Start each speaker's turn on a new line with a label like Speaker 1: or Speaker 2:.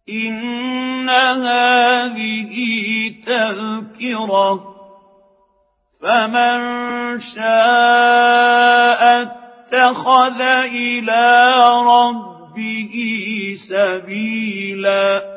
Speaker 1: إن هذه تذكرة فمن شاء اتخذ إلى ربه سبيلا